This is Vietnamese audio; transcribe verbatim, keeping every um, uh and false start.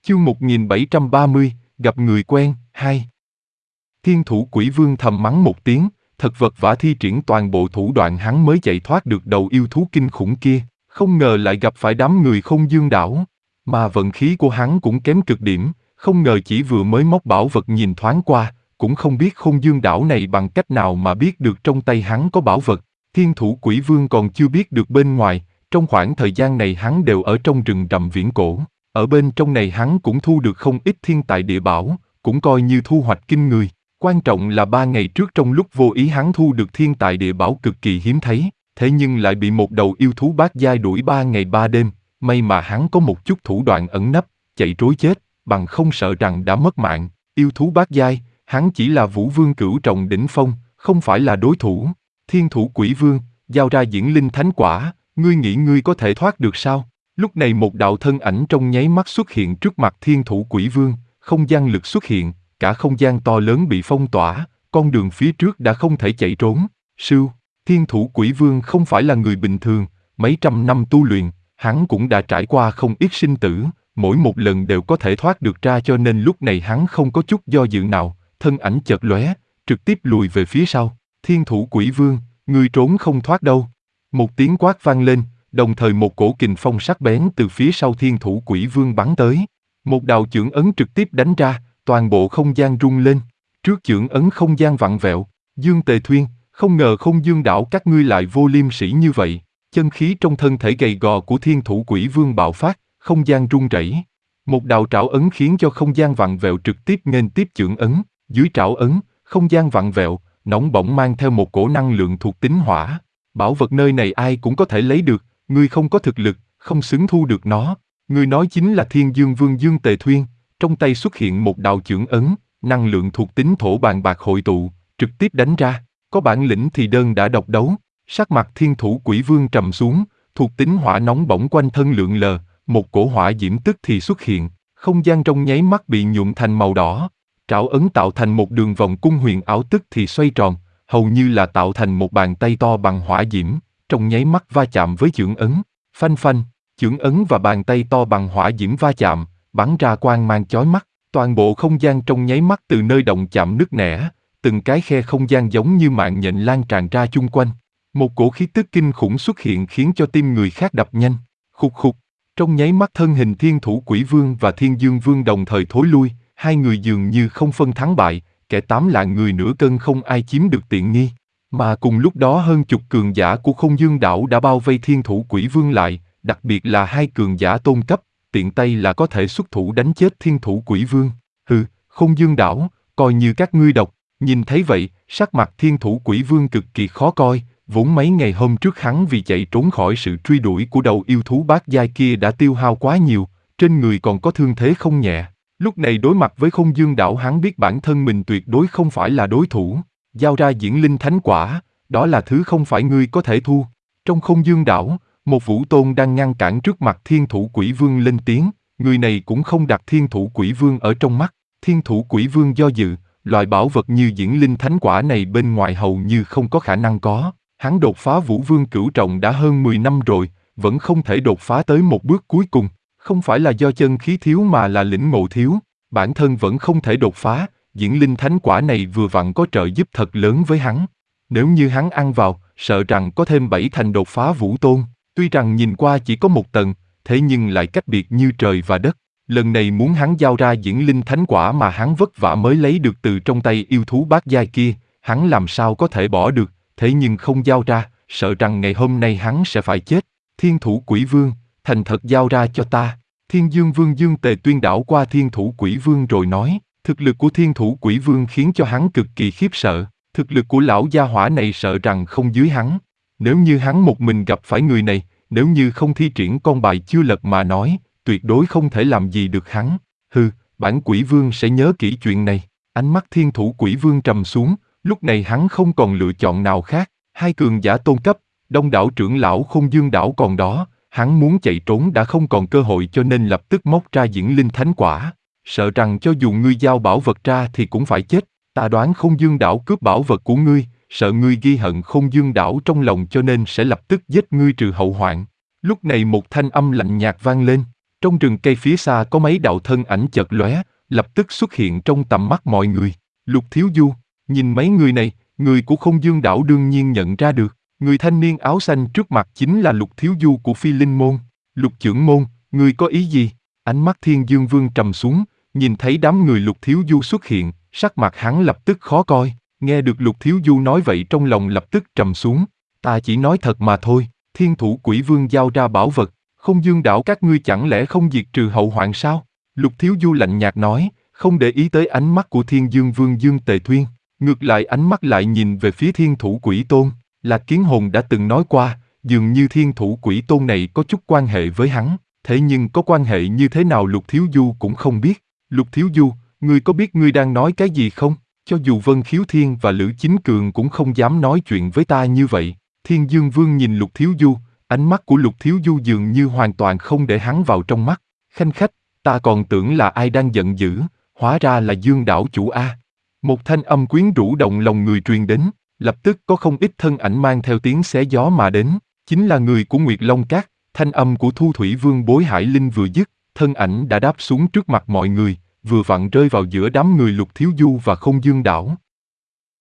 Chương một nghìn bảy trăm ba mươi, gặp người quen, hai. Thiên thủ quỷ vương thầm mắng một tiếng, thật vật vã thi triển toàn bộ thủ đoạn hắn mới chạy thoát được đầu yêu thú kinh khủng kia, không ngờ lại gặp phải đám người Không Dương đảo. Mà vận khí của hắn cũng kém cực điểm, không ngờ chỉ vừa mới móc bảo vật nhìn thoáng qua, cũng không biết Không Dương đảo này bằng cách nào mà biết được trong tay hắn có bảo vật. Thiên thủ quỷ vương còn chưa biết được bên ngoài, trong khoảng thời gian này hắn đều ở trong rừng rậm viễn cổ. Ở bên trong này hắn cũng thu được không ít thiên tài địa bảo, cũng coi như thu hoạch kinh người. Quan trọng là ba ngày trước trong lúc vô ý hắn thu được thiên tài địa bảo cực kỳ hiếm thấy, thế nhưng lại bị một đầu yêu thú bát giai đuổi ba ngày ba đêm. May mà hắn có một chút thủ đoạn ẩn nấp, chạy trối chết, bằng không sợ rằng đã mất mạng. Yêu thú bát giai, hắn chỉ là vũ vương cửu trọng đỉnh phong, không phải là đối thủ. Thiên thủ quỷ vương, giao ra diễn linh thánh quả, ngươi nghĩ ngươi có thể thoát được sao? Lúc này một đạo thân ảnh trong nháy mắt xuất hiện trước mặt thiên thủ quỷ vương, không gian lực xuất hiện, cả không gian to lớn bị phong tỏa, con đường phía trước đã không thể chạy trốn. Sưu, thiên thủ quỷ vương không phải là người bình thường, mấy trăm năm tu luyện, hắn cũng đã trải qua không ít sinh tử, mỗi một lần đều có thể thoát được ra cho nên lúc này hắn không có chút do dự nào, thân ảnh chợt lóe, trực tiếp lùi về phía sau. Thiên thủ quỷ vương, ngươi trốn không thoát đâu. Một tiếng quát vang lên, đồng thời một cổ kình phong sắc bén từ phía sau thiên thủ quỷ vương bắn tới. Một đạo chưởng ấn trực tiếp đánh ra, toàn bộ không gian rung lên. Trước chưởng ấn không gian vặn vẹo, Dương Tề Thuyên, không ngờ Không Dương đảo các ngươi lại vô liêm sỉ như vậy. Chân khí trong thân thể gầy gò của thiên thủ quỷ vương bạo phát, không gian rung rẩy. Một đạo trảo ấn khiến cho không gian vặn vẹo trực tiếp nghênh tiếp chưởng ấn. Dưới trảo ấn, không gian vặn vẹo, nóng bỏng mang theo một cổ năng lượng thuộc tính hỏa. Bảo vật nơi này ai cũng có thể lấy được, ngươi không có thực lực, không xứng thu được nó. Ngươi nói chính là Thiên Dương Vương Dương Tề Thuyên, trong tay xuất hiện một đạo chưởng ấn, năng lượng thuộc tính thổ bàn bạc hội tụ, trực tiếp đánh ra, có bản lĩnh thì đơn đã độc đấu. Sắc mặt thiên thủ quỷ vương trầm xuống, thuộc tính hỏa nóng bỏng quanh thân lượn lờ, một cổ hỏa diễm tức thì xuất hiện, không gian trong nháy mắt bị nhuộm thành màu đỏ. Trảo ấn tạo thành một đường vòng cung huyền ảo tức thì xoay tròn, hầu như là tạo thành một bàn tay to bằng hỏa diễm, trong nháy mắt va chạm với chưởng ấn. Phanh phanh, chưởng ấn và bàn tay to bằng hỏa diễm va chạm, bắn ra quang mang chói mắt, toàn bộ không gian trong nháy mắt từ nơi động chạm nứt nẻ, từng cái khe không gian giống như mạng nhện lan tràn ra chung quanh. Một cổ khí tức kinh khủng xuất hiện khiến cho tim người khác đập nhanh. Khục khục, trong nháy mắt thân hình thiên thủ quỷ vương và thiên dương vương đồng thời thối lui, hai người dường như không phân thắng bại, kẻ tám lạng người nửa cân không ai chiếm được tiện nghi. Mà cùng lúc đó hơn chục cường giả của Không Dương đảo đã bao vây thiên thủ quỷ vương lại, đặc biệt là hai cường giả tôn cấp, tiện tay là có thể xuất thủ đánh chết thiên thủ quỷ vương. Hừ, Không Dương đảo, coi như các ngươi độc. Nhìn thấy vậy, sắc mặt thiên thủ quỷ vương cực kỳ khó coi, vốn mấy ngày hôm trước hắn vì chạy trốn khỏi sự truy đuổi của đầu yêu thú bát giai kia đã tiêu hao quá nhiều, trên người còn có thương thế không nhẹ. Lúc này đối mặt với Không Dương đảo hắn biết bản thân mình tuyệt đối không phải là đối thủ. Giao ra diễn linh thánh quả, đó là thứ không phải ngươi có thể thu. Trong Không Dương đảo, một vũ tôn đang ngăn cản trước mặt thiên thủ quỷ vương lên tiếng, người này cũng không đặt thiên thủ quỷ vương ở trong mắt. Thiên thủ quỷ vương do dự, loại bảo vật như diễn linh thánh quả này bên ngoài hầu như không có khả năng có. Hắn đột phá vũ vương cửu trọng đã hơn mười năm rồi, vẫn không thể đột phá tới một bước cuối cùng. Không phải là do chân khí thiếu mà là lĩnh ngộ thiếu, bản thân vẫn không thể đột phá, diễn linh thánh quả này vừa vặn có trợ giúp thật lớn với hắn. Nếu như hắn ăn vào, sợ rằng có thêm bảy thành đột phá vũ tôn, tuy rằng nhìn qua chỉ có một tầng, thế nhưng lại cách biệt như trời và đất. Lần này muốn hắn giao ra diễn linh thánh quả mà hắn vất vả mới lấy được từ trong tay yêu thú bát giai kia, hắn làm sao có thể bỏ được, thế nhưng không giao ra, sợ rằng ngày hôm nay hắn sẽ phải chết. Thiên thủ quỷ vương, thành thật giao ra cho ta. Thiên Dương Vương Dương Tề Tuyên đảo qua thiên thủ quỷ vương rồi nói, thực lực của thiên thủ quỷ vương khiến cho hắn cực kỳ khiếp sợ, thực lực của lão gia hỏa này sợ rằng không dưới hắn. Nếu như hắn một mình gặp phải người này, nếu như không thi triển con bài chưa lật mà nói, tuyệt đối không thể làm gì được hắn. Hừ, bản quỷ vương sẽ nhớ kỹ chuyện này. Ánh mắt thiên thủ quỷ vương trầm xuống, lúc này hắn không còn lựa chọn nào khác. Hai cường giả tôn cấp, đông đảo trưởng lão Không Dương đảo còn đó, hắn muốn chạy trốn đã không còn cơ hội cho nên lập tức móc ra diễn linh thánh quả. Sợ rằng cho dù ngươi giao bảo vật ra thì cũng phải chết. Ta đoán Không Dương đảo cướp bảo vật của ngươi, sợ ngươi ghi hận Không Dương đảo trong lòng cho nên sẽ lập tức giết ngươi trừ hậu hoạn. Lúc này một thanh âm lạnh nhạt vang lên. Trong rừng cây phía xa có mấy đạo thân ảnh chợt lóe, lập tức xuất hiện trong tầm mắt mọi người. Lục Thiếu Du, nhìn mấy người này, người của Không Dương Đảo đương nhiên nhận ra được. Người thanh niên áo xanh trước mặt chính là Lục Thiếu Du của Phi Linh Môn. Lục trưởng môn, người có ý gì? Ánh mắt Thiên Dương Vương trầm xuống, nhìn thấy đám người Lục Thiếu Du xuất hiện, sắc mặt hắn lập tức khó coi. Nghe được Lục Thiếu Du nói vậy trong lòng lập tức trầm xuống. Ta chỉ nói thật mà thôi. Thiên Thủ Quỷ Vương giao ra bảo vật, Không Dương Đảo các ngươi chẳng lẽ không diệt trừ hậu hoạn sao? Lục Thiếu Du lạnh nhạt nói, không để ý tới ánh mắt của Thiên Dương Vương Dương Tề Thuyên, ngược lại ánh mắt lại nhìn về phía Thiên Thủ Quỷ Tôn. Lạc Kiến Hồn đã từng nói qua, dường như Thiên Thủ Quỷ Tôn này có chút quan hệ với hắn, thế nhưng có quan hệ như thế nào Lục Thiếu Du cũng không biết. Lục Thiếu Du, ngươi có biết ngươi đang nói cái gì không? Cho dù Vân Khiếu Thiên và Lữ Chính Cường cũng không dám nói chuyện với ta như vậy. Thiên Dương Vương nhìn Lục Thiếu Du, ánh mắt của Lục Thiếu Du dường như hoàn toàn không để hắn vào trong mắt. Khanh khách, ta còn tưởng là ai đang giận dữ, hóa ra là Dương Đảo chủ a. Một thanh âm quyến rũ động lòng người truyền đến, lập tức có không ít thân ảnh mang theo tiếng xé gió mà đến, chính là người của Nguyệt Long Các. Thanh âm của Thu Thủy Vương Bối Hải Linh vừa dứt, thân ảnh đã đáp xuống trước mặt mọi người, vừa vặn rơi vào giữa đám người Lục Thiếu Du và Không Dương Đảo.